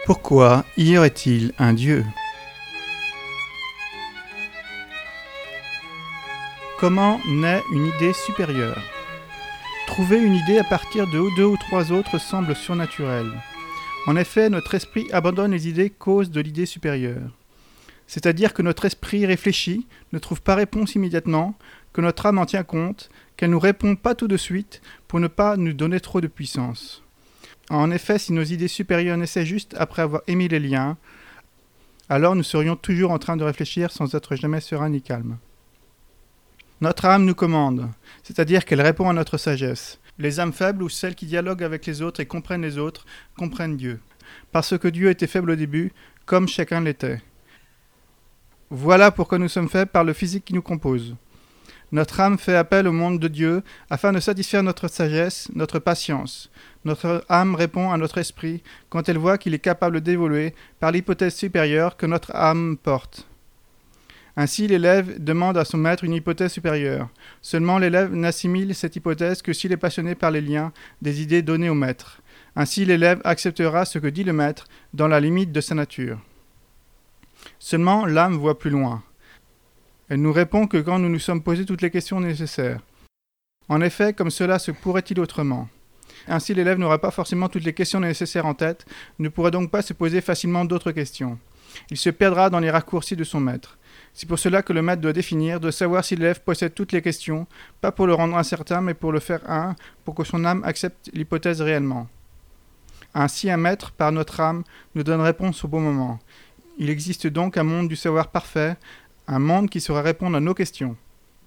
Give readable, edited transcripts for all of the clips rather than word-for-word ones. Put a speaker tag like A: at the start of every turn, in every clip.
A: Pourquoi y aurait-il un Dieu ? Comment naît une idée supérieure ? Trouver une idée à partir de deux ou trois autres semble surnaturel. En effet, notre esprit abandonne les idées causes de l'idée supérieure. C'est-à-dire que notre esprit réfléchit, ne trouve pas réponse immédiatement, que notre âme en tient compte, qu'elle ne nous répond pas tout de suite pour ne pas nous donner trop de puissance. En effet, si nos idées supérieures naissaient juste après avoir émis les liens, alors nous serions toujours en train de réfléchir sans être jamais sereins ni calmes. Notre âme nous commande, c'est-à-dire qu'elle répond à notre sagesse. Les âmes faibles ou celles qui dialoguent avec les autres et comprennent les autres, comprennent Dieu. Parce que Dieu était faible au début, comme chacun l'était. Voilà pourquoi nous sommes faibles par le physique qui nous compose. Notre âme fait appel au monde de Dieu afin de satisfaire notre sagesse, notre patience. Notre âme répond à notre esprit quand elle voit qu'il est capable d'évoluer par l'hypothèse supérieure que notre âme porte. Ainsi, l'élève demande à son maître une hypothèse supérieure. Seulement, l'élève n'assimile cette hypothèse que s'il est passionné par les liens des idées données au maître. Ainsi, l'élève acceptera ce que dit le maître dans la limite de sa nature. Seulement, l'âme voit plus loin. Elle nous répond que quand nous nous sommes posés toutes les questions nécessaires. En effet, comme cela se pourrait-il autrement ? Ainsi, l'élève n'aura pas forcément toutes les questions nécessaires en tête, ne pourra donc pas se poser facilement d'autres questions. Il se perdra dans les raccourcis de son maître. C'est pour cela que le maître doit définir, de savoir si l'élève possède toutes les questions, pas pour le rendre incertain, mais pour le faire pour que son âme accepte l'hypothèse réellement. Ainsi, un maître, par notre âme, nous donne réponse au bon moment. Il existe donc un monde du savoir parfait, un monde qui saura répondre à nos questions.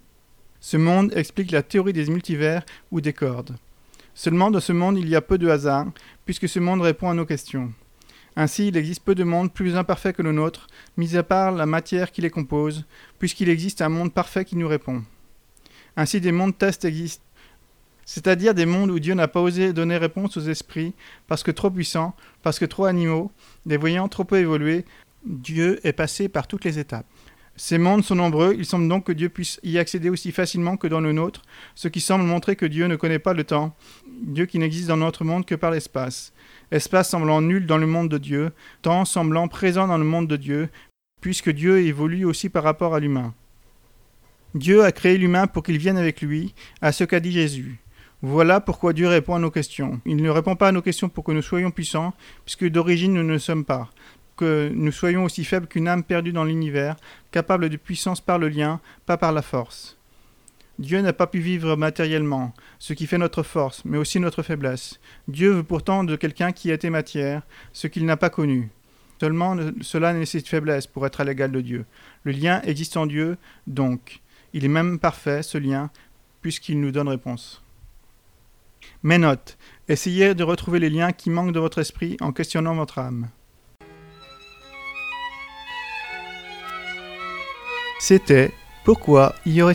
A: Ce monde explique la théorie des multivers ou des cordes. Seulement, dans ce monde, il y a peu de hasard, puisque ce monde répond à nos questions. Ainsi, il existe peu de mondes plus imparfaits que le nôtre, mis à part la matière qui les compose, puisqu'il existe un monde parfait qui nous répond. Ainsi, des mondes tests existent, c'est-à-dire des mondes où Dieu n'a pas osé donner réponse aux esprits, parce que trop puissants, parce que trop animaux, les voyants trop peu évolués, Dieu est passé par toutes les étapes. Ces mondes sont nombreux, il semble donc que Dieu puisse y accéder aussi facilement que dans le nôtre, ce qui semble montrer que Dieu ne connaît pas le temps, Dieu qui n'existe dans notre monde que par l'espace. Espace semblant nul dans le monde de Dieu, temps semblant présent dans le monde de Dieu, puisque Dieu évolue aussi par rapport à l'humain. Dieu a créé l'humain pour qu'il vienne avec lui, à ce qu'a dit Jésus. Voilà pourquoi Dieu répond à nos questions. Il ne répond pas à nos questions pour que nous soyons puissants, puisque d'origine nous ne le sommes pas. Que nous soyons aussi faibles qu'une âme perdue dans l'univers, capable de puissance par le lien, pas par la force. Dieu n'a pas pu vivre matériellement, ce qui fait notre force, mais aussi notre faiblesse. Dieu veut pourtant de quelqu'un qui a été matière, ce qu'il n'a pas connu. Seulement, cela nécessite faiblesse pour être à l'égal de Dieu. Le lien existe en Dieu, donc. Il est même parfait, ce lien, puisqu'il nous donne réponse. Mais note, essayez de retrouver les liens qui manquent de votre esprit en questionnant votre âme. C'était « Pourquoi y aurait-il un Dieu ?»